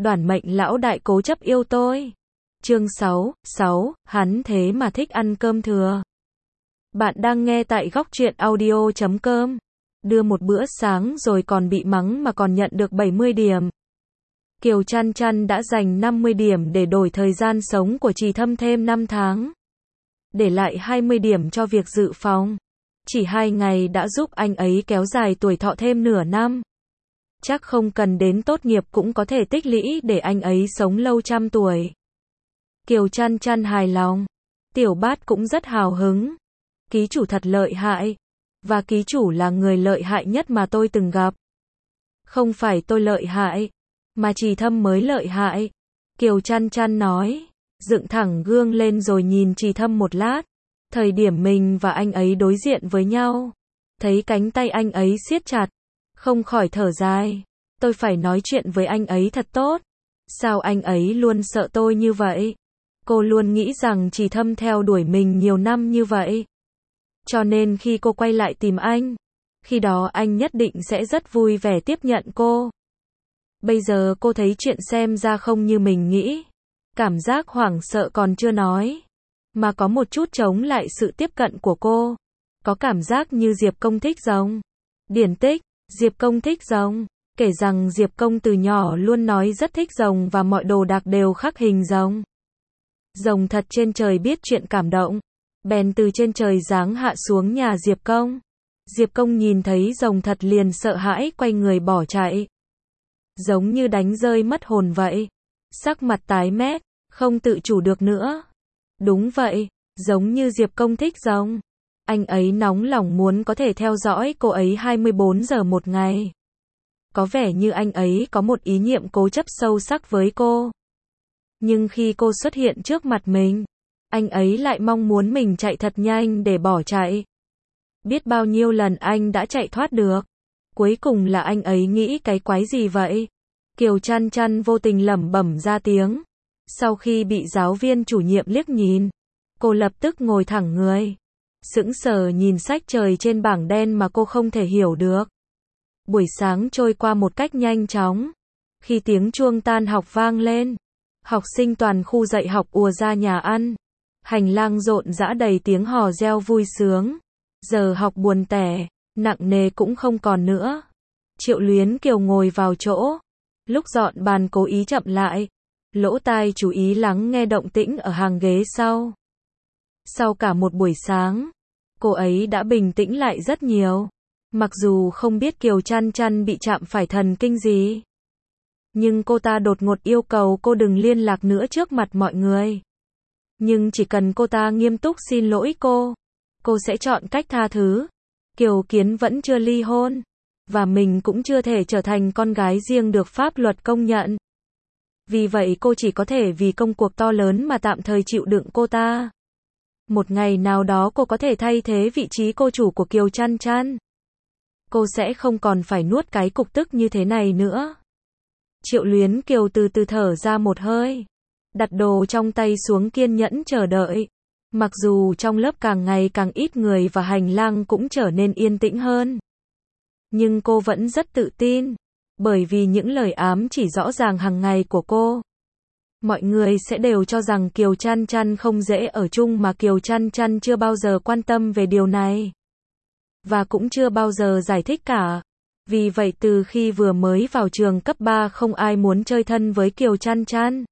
Đoản Mệnh lão đại cố chấp yêu tôi. Chương 6, hắn thế mà thích ăn cơm thừa. Bạn đang nghe tại góc truyện audio.com. Đưa một bữa sáng rồi còn bị mắng mà còn nhận được 70 điểm. Kiều Chăn Chăn đã dành 50 điểm để đổi thời gian sống của Trì Thâm thêm 5 tháng. Để lại 20 điểm cho việc dự phòng. Chỉ 2 ngày đã giúp anh ấy kéo dài tuổi thọ thêm nửa năm. Chắc không cần đến tốt nghiệp cũng có thể tích lũy để anh ấy sống lâu trăm tuổi. Kiều Chăn Chăn hài lòng. Tiểu Bát cũng rất hào hứng. Ký chủ thật lợi hại. Và ký chủ là người lợi hại nhất mà tôi từng gặp. Không phải tôi lợi hại, mà Trì Thâm mới lợi hại. Kiều Chăn Chăn nói, dựng thẳng gương lên rồi nhìn Trì Thâm một lát. Thời điểm mình và anh ấy đối diện với nhau, thấy cánh tay anh ấy siết chặt, không khỏi thở dài. Tôi phải nói chuyện với anh ấy thật tốt. Sao anh ấy luôn sợ tôi như vậy? Cô luôn nghĩ rằng Trì Thâm theo đuổi mình nhiều năm như vậy. Cho nên khi cô quay lại tìm anh, khi đó anh nhất định sẽ rất vui vẻ tiếp nhận cô. Bây giờ cô thấy chuyện xem ra không như mình nghĩ. Cảm giác hoảng sợ còn chưa nói, mà có một chút chống lại sự tiếp cận của cô. Có cảm giác như Diệp Công thích rồng. Điển tích, Diệp Công thích rồng. Kể rằng Diệp Công từ nhỏ luôn nói rất thích rồng và mọi đồ đạc đều khắc hình rồng. Rồng thật trên trời biết chuyện cảm động. Bèn từ trên trời giáng hạ xuống nhà Diệp Công. Diệp Công nhìn thấy rồng thật liền sợ hãi quay người bỏ chạy. Giống như đánh rơi mất hồn vậy. Sắc mặt tái mét, không tự chủ được nữa. Đúng vậy, giống như Diệp Công thích rồng. Anh ấy nóng lòng muốn có thể theo dõi cô ấy 24 giờ một ngày. Có vẻ như anh ấy có một ý niệm cố chấp sâu sắc với cô. Nhưng khi cô xuất hiện trước mặt mình, anh ấy lại mong muốn mình chạy thật nhanh để bỏ chạy. Biết bao nhiêu lần anh đã chạy thoát được. Cuối cùng là anh ấy nghĩ cái quái gì vậy? Kiều Chăn Chăn vô tình lẩm bẩm ra tiếng. Sau khi bị giáo viên chủ nhiệm liếc nhìn, cô lập tức ngồi thẳng người. Sững sờ nhìn sách trời trên bảng đen mà cô không thể hiểu được. Buổi sáng trôi qua một cách nhanh chóng. Khi tiếng chuông tan học vang lên, học sinh toàn khu dạy học ùa ra nhà ăn. Hành lang rộn rã đầy tiếng hò reo vui sướng. Giờ học buồn tẻ, nặng nề cũng không còn nữa. Triệu Luyến Kiều ngồi vào chỗ. Lúc dọn bàn cố ý chậm lại. Lỗ tai chú ý lắng nghe động tĩnh ở hàng ghế sau. Sau cả một buổi sáng, cô ấy đã bình tĩnh lại rất nhiều. Mặc dù không biết Kiều Chăn Chăn bị chạm phải thần kinh gì. Nhưng cô ta đột ngột yêu cầu cô đừng liên lạc nữa trước mặt mọi người. Nhưng chỉ cần cô ta nghiêm túc xin lỗi cô sẽ chọn cách tha thứ. Kiều Kiến vẫn chưa ly hôn, và mình cũng chưa thể trở thành con gái riêng được pháp luật công nhận. Vì vậy cô chỉ có thể vì công cuộc to lớn mà tạm thời chịu đựng cô ta. Một ngày nào đó cô có thể thay thế vị trí cô chủ của Kiều Chăn Chăn. Cô sẽ không còn phải nuốt cái cục tức như thế này nữa. Triệu Luyến Kiều từ từ thở ra một hơi. Đặt đồ trong tay xuống kiên nhẫn chờ đợi. Mặc dù trong lớp càng ngày càng ít người và hành lang cũng trở nên yên tĩnh hơn. Nhưng cô vẫn rất tự tin. Bởi vì những lời ám chỉ rõ ràng hàng ngày của cô. Mọi người sẽ đều cho rằng Kiều Chăn Chăn không dễ ở chung mà Kiều Chăn Chăn chưa bao giờ quan tâm về điều này. Và cũng chưa bao giờ giải thích cả. Vì vậy từ khi vừa mới vào trường cấp 3 không ai muốn chơi thân với Kiều Chăn Chăn.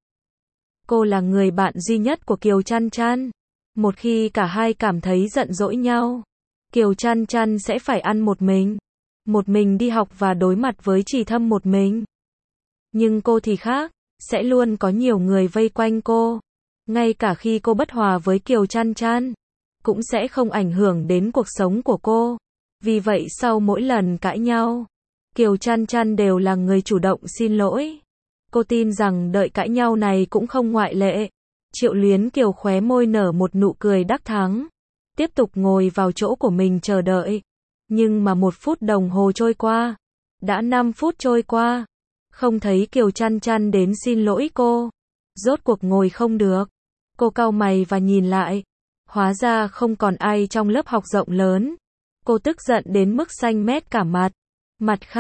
Cô là người bạn duy nhất của Kiều Chăn Chăn. Một khi cả hai cảm thấy giận dỗi nhau, Kiều Chăn Chăn sẽ phải ăn một mình. Một mình đi học và đối mặt với Trì Thâm một mình. Nhưng cô thì khác, sẽ luôn có nhiều người vây quanh cô. Ngay cả khi cô bất hòa với Kiều Chăn Chăn, cũng sẽ không ảnh hưởng đến cuộc sống của cô. Vì vậy sau mỗi lần cãi nhau, Kiều Chăn Chăn đều là người chủ động xin lỗi. Cô tin rằng đợi cãi nhau này cũng không ngoại lệ. Triệu Luyến Kiều khóe môi nở một nụ cười đắc thắng. Tiếp tục ngồi vào chỗ của mình chờ đợi. Nhưng mà 1 phút đồng hồ trôi qua. Đã 5 phút trôi qua. Không thấy Kiều Chăn Chăn đến xin lỗi cô. Rốt cuộc ngồi không được. Cô cau mày và nhìn lại. Hóa ra không còn ai trong lớp học rộng lớn. Cô tức giận đến mức xanh mét cả mặt. Mặt khác,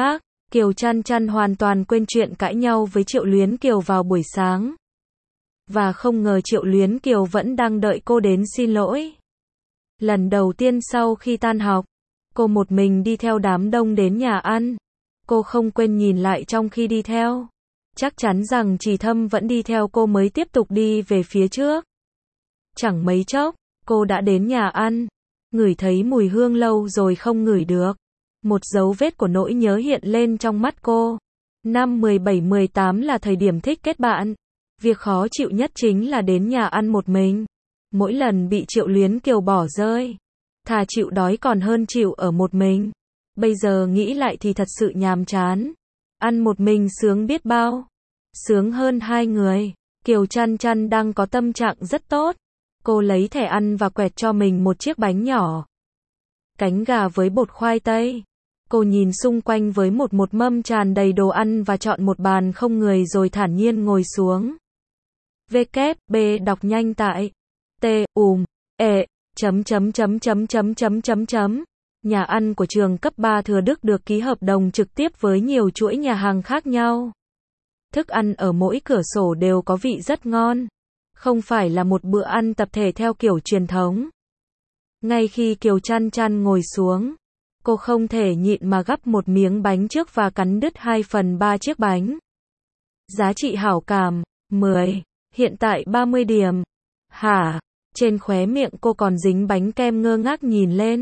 Kiều Chăn Chăn hoàn toàn quên chuyện cãi nhau với Triệu Luyến Kiều vào buổi sáng. Và không ngờ Triệu Luyến Kiều vẫn đang đợi cô đến xin lỗi. Lần đầu tiên sau khi tan học, cô một mình đi theo đám đông đến nhà ăn. Cô không quên nhìn lại trong khi đi theo. Chắc chắn rằng Trì Thâm vẫn đi theo cô mới tiếp tục đi về phía trước. Chẳng mấy chốc, cô đã đến nhà ăn. Ngửi thấy mùi hương lâu rồi không ngửi được. Một dấu vết của nỗi nhớ hiện lên trong mắt cô. Năm 17-18 là thời điểm thích kết bạn. Việc khó chịu nhất chính là đến nhà ăn một mình. Mỗi lần bị Triệu Luyến Kiều bỏ rơi, thà chịu đói còn hơn chịu ở một mình. Bây giờ nghĩ lại thì thật sự nhàm chán. Ăn một mình sướng biết bao. Sướng hơn hai người. Kiều Chăn Chăn đang có tâm trạng rất tốt. Cô lấy thẻ ăn và quẹt cho mình một chiếc bánh nhỏ. Cánh gà với bột khoai tây. Cô nhìn xung quanh với một mâm tràn đầy đồ ăn và chọn một bàn không người rồi thản nhiên ngồi xuống. VKB đọc nhanh tại T-U-M-E. Nhà ăn của trường cấp 3 Thừa Đức được ký hợp đồng trực tiếp với nhiều chuỗi nhà hàng khác nhau. Thức ăn ở mỗi cửa sổ đều có vị rất ngon. Không phải là một bữa ăn tập thể theo kiểu truyền thống. Ngay khi Kiều Chăn Chăn ngồi xuống, cô không thể nhịn mà gắp một miếng bánh trước và cắn đứt 2/3 chiếc bánh. Giá trị hảo cảm, 10. Hiện tại 30 điểm. Hả? Trên khóe miệng cô còn dính bánh kem ngơ ngác nhìn lên.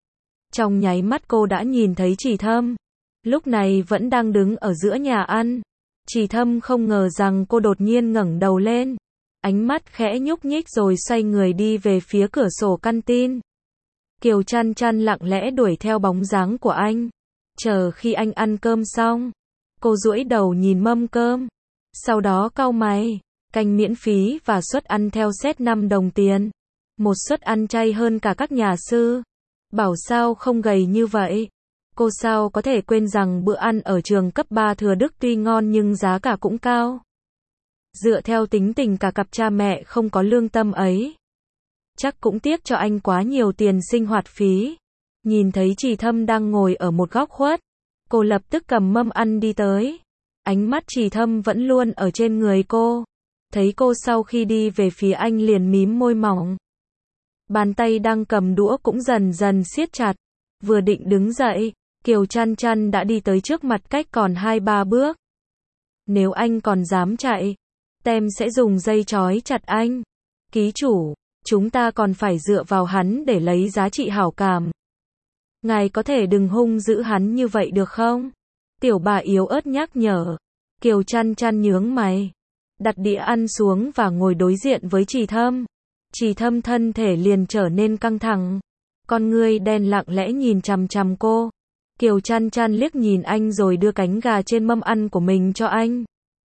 Trong nháy mắt cô đã nhìn thấy Trì Thâm. Lúc này vẫn đang đứng ở giữa nhà ăn. Trì Thâm không ngờ rằng cô đột nhiên ngẩng đầu lên. Ánh mắt khẽ nhúc nhích rồi xoay người đi về phía cửa sổ căn tin. Kiều Chăn Chăn lặng lẽ đuổi theo bóng dáng của anh. Chờ khi anh ăn cơm xong, cô duỗi đầu nhìn mâm cơm. Sau đó cau mày. Canh miễn phí và suất ăn theo set 5 đồng tiền. Một suất ăn chay hơn cả các nhà sư. Bảo sao không gầy như vậy. Cô sao có thể quên rằng bữa ăn ở trường cấp 3 Thừa Đức tuy ngon nhưng giá cả cũng cao. Dựa theo tính tình cả cặp cha mẹ không có lương tâm ấy, chắc cũng tiếc cho anh quá nhiều tiền sinh hoạt phí. Nhìn thấy Trì Thâm đang ngồi ở một góc khuất, cô lập tức cầm mâm ăn đi tới. Ánh mắt Trì Thâm vẫn luôn ở trên người cô. Thấy cô sau khi đi về phía anh liền mím môi mỏng. Bàn tay đang cầm đũa cũng dần dần siết chặt. Vừa định đứng dậy, Kiều Chăn Chăn đã đi tới trước mặt cách còn 2-3 bước. Nếu anh còn dám chạy, tem sẽ dùng dây trói chặt anh. Ký chủ, chúng ta còn phải dựa vào hắn để lấy giá trị hảo cảm. Ngài có thể đừng hung dữ hắn như vậy được không? Tiểu bà yếu ớt nhắc nhở. Kiều Chăn Chăn nhướng mày, đặt đĩa ăn xuống và ngồi đối diện với Trì Thâm. Trì Thâm thân thể liền trở nên căng thẳng. Con ngươi đen lặng lẽ nhìn chằm chằm cô. Kiều Chăn Chăn liếc nhìn anh rồi đưa cánh gà trên mâm ăn của mình cho anh.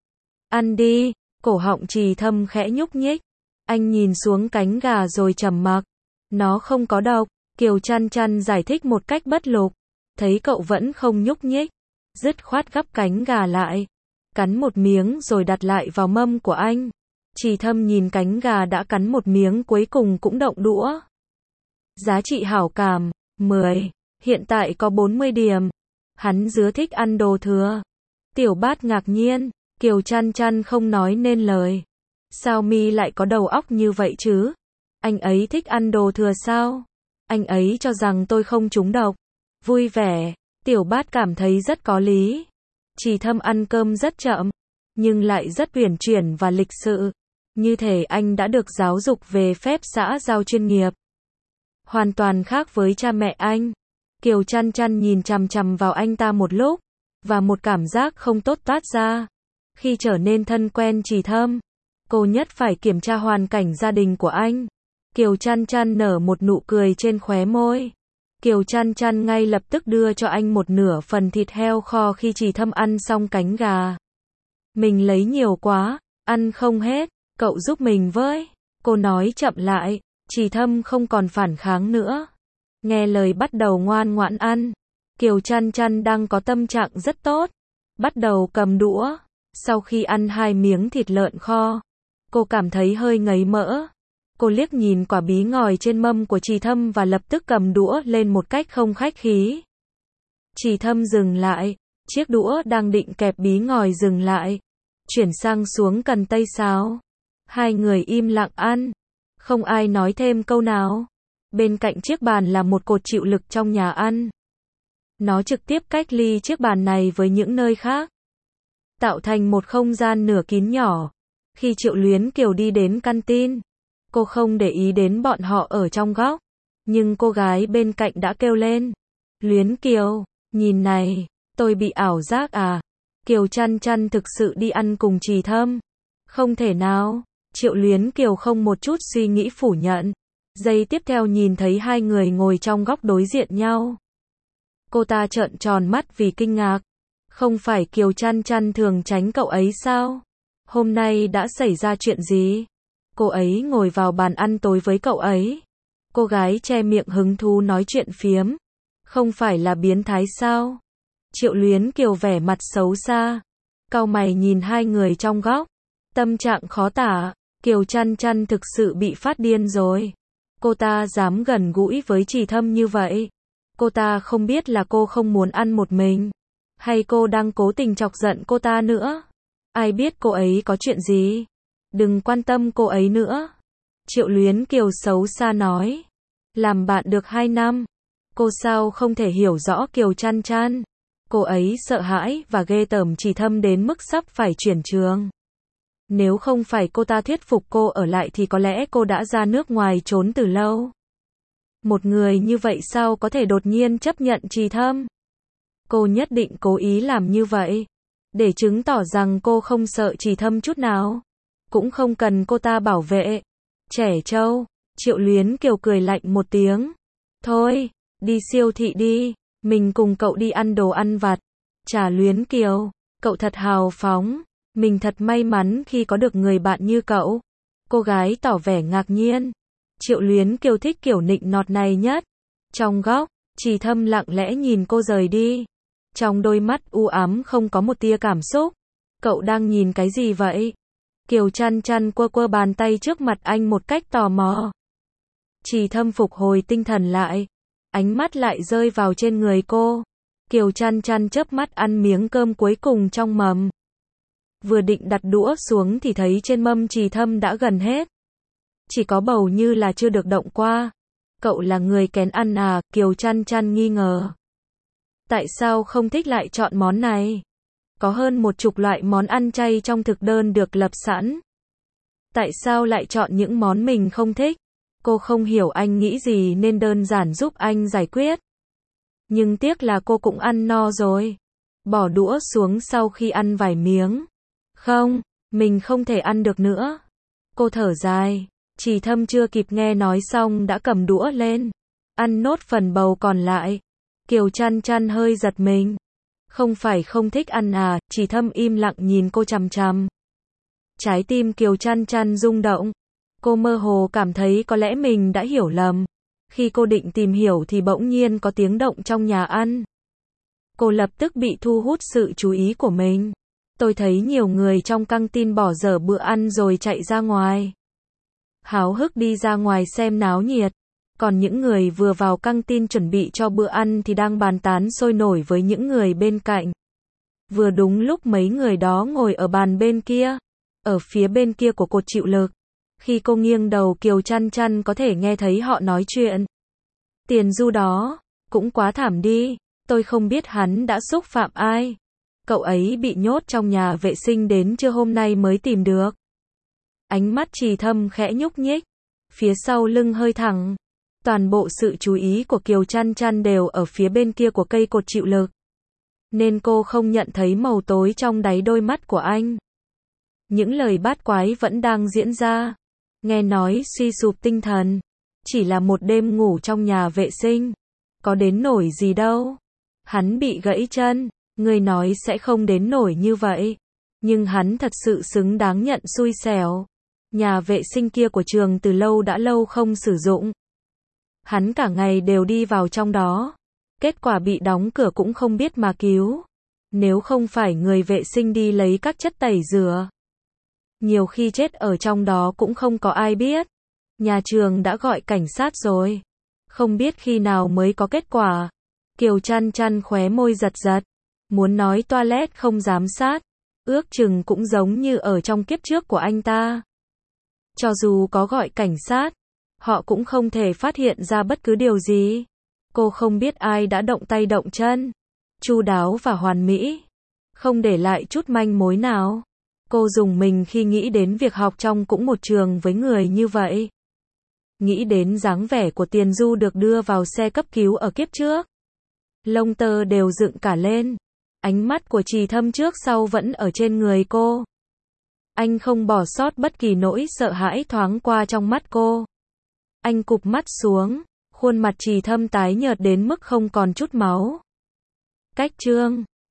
Ăn đi. Cổ họng Trì Thâm khẽ nhúc nhích. Anh nhìn xuống cánh gà rồi trầm mặc. Nó không có độc. Kiều Chăn Chăn giải thích một cách bất lục. Thấy cậu vẫn không nhúc nhích, dứt khoát gắp cánh gà lại, cắn một miếng rồi đặt lại vào mâm của anh. Trì Thâm nhìn cánh gà đã cắn một miếng cuối cùng cũng động đũa. Giá trị hảo cảm, 10. Hiện tại có 40 điểm. Hắn dứa thích ăn đồ thừa. Tiểu Bát ngạc nhiên. Kiều Chăn Chăn không nói nên lời. Sao mi lại có đầu óc như vậy chứ? Anh ấy thích ăn đồ thừa sao? Anh ấy cho rằng tôi không trúng độc. Vui vẻ. Tiểu Bát cảm thấy rất có lý. Trì Thâm ăn cơm rất chậm, nhưng lại rất uyển chuyển và lịch sự. Như thể anh đã được giáo dục về phép xã giao chuyên nghiệp. Hoàn toàn khác với cha mẹ anh. Kiều Chăn Chăn nhìn chằm chằm vào anh ta một lúc, và một cảm giác không tốt toát ra. Khi trở nên thân quen Trì Thâm, cô nhất phải kiểm tra hoàn cảnh gia đình của anh. Kiều Chăn Chăn nở một nụ cười trên khóe môi. Kiều Chăn Chăn ngay lập tức đưa cho anh một nửa phần thịt heo kho khi Trì Thâm ăn xong cánh gà. Mình lấy nhiều quá, ăn không hết, cậu giúp mình với. Cô nói chậm lại. Trì Thâm không còn phản kháng nữa. Nghe lời bắt đầu ngoan ngoãn ăn. Kiều Chăn Chăn đang có tâm trạng rất tốt. Bắt đầu cầm đũa. Sau khi ăn 2 miếng thịt lợn kho, cô cảm thấy hơi ngấy mỡ. Cô liếc nhìn quả bí ngòi trên mâm của Trì Thâm và lập tức cầm đũa lên một cách không khách khí. Trì Thâm dừng lại, Chiếc đũa đang định kẹp bí ngòi dừng lại. Chuyển sang xuống cần tây xào. Hai người im lặng ăn. Không ai nói thêm câu nào. Bên cạnh chiếc bàn là một cột chịu lực trong nhà ăn. Nó trực tiếp cách ly chiếc bàn này với những nơi khác, tạo thành một không gian nửa kín nhỏ. Khi Triệu Luyến Kiều đi đến canteen, cô không để ý đến bọn họ ở trong góc. Nhưng cô gái bên cạnh đã kêu lên. Luyến Kiều, nhìn này, tôi bị ảo giác à? Kiều Chăn Chăn thực sự đi ăn cùng Trì Thâm. Không thể nào. Triệu Luyến Kiều không một chút suy nghĩ phủ nhận. Giây tiếp theo nhìn thấy hai người ngồi trong góc đối diện nhau. Cô ta trợn tròn mắt vì kinh ngạc. Không phải Kiều Chăn Chăn thường tránh cậu ấy sao? Hôm nay đã xảy ra chuyện gì? Cô ấy ngồi vào bàn ăn tối với cậu ấy. Cô gái che miệng hứng thú nói chuyện phiếm. Không phải là biến thái sao? Triệu Luyến Kiều vẻ mặt xấu xa. Cau mày nhìn hai người trong góc. Tâm trạng khó tả. Kiều Chăn Chăn thực sự bị phát điên rồi. Cô ta dám gần gũi với Trì Thâm như vậy. Cô ta không biết là cô không muốn ăn một mình, hay cô đang cố tình chọc giận cô ta nữa. Ai biết cô ấy có chuyện gì. Đừng quan tâm cô ấy nữa. Triệu Luyến Kiều xấu xa nói. Làm bạn được 2 năm. Cô sao không thể hiểu rõ Kiều Chăn Chăn. Cô ấy sợ hãi và ghê tởm Trì Thâm đến mức sắp phải chuyển trường. Nếu không phải cô ta thuyết phục cô ở lại thì có lẽ cô đã ra nước ngoài trốn từ lâu. Một người như vậy sao có thể đột nhiên chấp nhận Trì Thâm? Cô nhất định cố ý làm như vậy, để chứng tỏ rằng cô không sợ Trì Thâm chút nào. Cũng không cần cô ta bảo vệ. Trẻ trâu. Triệu Luyến Kiều cười lạnh một tiếng. Thôi, đi siêu thị đi. Mình cùng cậu đi ăn đồ ăn vặt. Chà Luyến Kiều, cậu thật hào phóng. Mình thật may mắn khi có được người bạn như cậu. Cô gái tỏ vẻ ngạc nhiên. Triệu Luyến Kiều thích kiểu nịnh nọt này nhất. Trong góc, Trì Thâm lặng lẽ nhìn cô rời đi. Trong đôi mắt u ám không có một tia cảm xúc. Cậu đang nhìn cái gì vậy? Kiều Chăn Chăn quơ quơ bàn tay trước mặt anh một cách tò mò. Trì Thâm phục hồi tinh thần lại. Ánh mắt lại rơi vào trên người cô. Kiều Chăn Chăn chớp mắt ăn miếng cơm cuối cùng trong mầm. Vừa định đặt đũa xuống thì thấy trên mâm Trì Thâm đã gần hết. Chỉ có bầu như là chưa được động qua. Cậu là người kén ăn à? Kiều Chăn Chăn nghi ngờ. Tại sao không thích lại chọn món này? Có hơn 10 loại món ăn chay trong thực đơn được lập sẵn. Tại sao lại chọn những món mình không thích? Cô không hiểu anh nghĩ gì nên đơn giản giúp anh giải quyết. Nhưng tiếc là cô cũng ăn no rồi. Bỏ đũa xuống sau khi ăn vài miếng. Không, mình không thể ăn được nữa. Cô thở dài. Trì Thâm chưa kịp nghe nói xong đã cầm đũa lên. Ăn nốt phần bầu còn lại. Kiều Chăn Chăn hơi giật mình. Không phải không thích ăn à? Trì Thâm im lặng nhìn cô chằm chằm. Trái tim Kiều Chăn Chăn rung động. Cô mơ hồ cảm thấy có lẽ mình đã hiểu lầm. Khi cô định tìm hiểu thì bỗng nhiên có tiếng động trong nhà ăn. Cô lập tức bị thu hút sự chú ý của mình. Tôi thấy nhiều người trong căng tin bỏ dở bữa ăn rồi chạy ra ngoài. Háo hức đi ra ngoài xem náo nhiệt. Còn những người vừa vào căng tin chuẩn bị cho bữa ăn thì đang bàn tán sôi nổi với những người bên cạnh. Vừa đúng lúc mấy người đó ngồi ở bàn bên kia. Ở phía bên kia của cột chịu lực. Khi cô nghiêng đầu Kiều Chăn Chăn có thể nghe thấy họ nói chuyện. Tiền Du đó, cũng quá thảm đi. Tôi không biết hắn đã xúc phạm ai. Cậu ấy bị nhốt trong nhà vệ sinh đến trưa hôm nay mới tìm được. Ánh mắt Trì Thâm khẽ nhúc nhích. Phía sau lưng hơi thẳng. Toàn bộ sự chú ý của Kiều Chăn Chăn đều ở phía bên kia của cây cột chịu lực. Nên cô không nhận thấy màu tối trong đáy đôi mắt của anh. Những lời bát quái vẫn đang diễn ra. Nghe nói suy sụp tinh thần. Chỉ là một đêm ngủ trong nhà vệ sinh. Có đến nổi gì đâu. Hắn bị gãy chân. Người nói sẽ không đến nổi như vậy. Nhưng hắn thật sự xứng đáng nhận xui xẻo. Nhà vệ sinh kia của trường từ lâu đã lâu không sử dụng. Hắn cả ngày đều đi vào trong đó. Kết quả bị đóng cửa cũng không biết mà cứu. Nếu không phải người vệ sinh đi lấy các chất tẩy rửa. Nhiều khi chết ở trong đó cũng không có ai biết. Nhà trường đã gọi cảnh sát rồi. Không biết khi nào mới có kết quả. Kiều Chăn Chăn khóe môi giật giật. Muốn nói toilet không giám sát, ước chừng cũng giống như ở trong kiếp trước của anh ta. Cho dù có gọi cảnh sát, họ cũng không thể phát hiện ra bất cứ điều gì. Cô không biết ai đã động tay động chân, chu đáo và hoàn mỹ, không để lại chút manh mối nào. Cô rùng mình khi nghĩ đến việc học trong cũng một trường với người như vậy. Nghĩ đến dáng vẻ của Tiền Du được đưa vào xe cấp cứu ở kiếp trước. Lông tơ đều dựng cả lên. Ánh mắt của Trì Thâm trước sau vẫn ở trên người cô. Anh không bỏ sót bất kỳ nỗi sợ hãi thoáng qua trong mắt cô. Anh cụp mắt xuống, khuôn mặt Trì Thâm tái nhợt đến mức không còn chút máu. Cách chương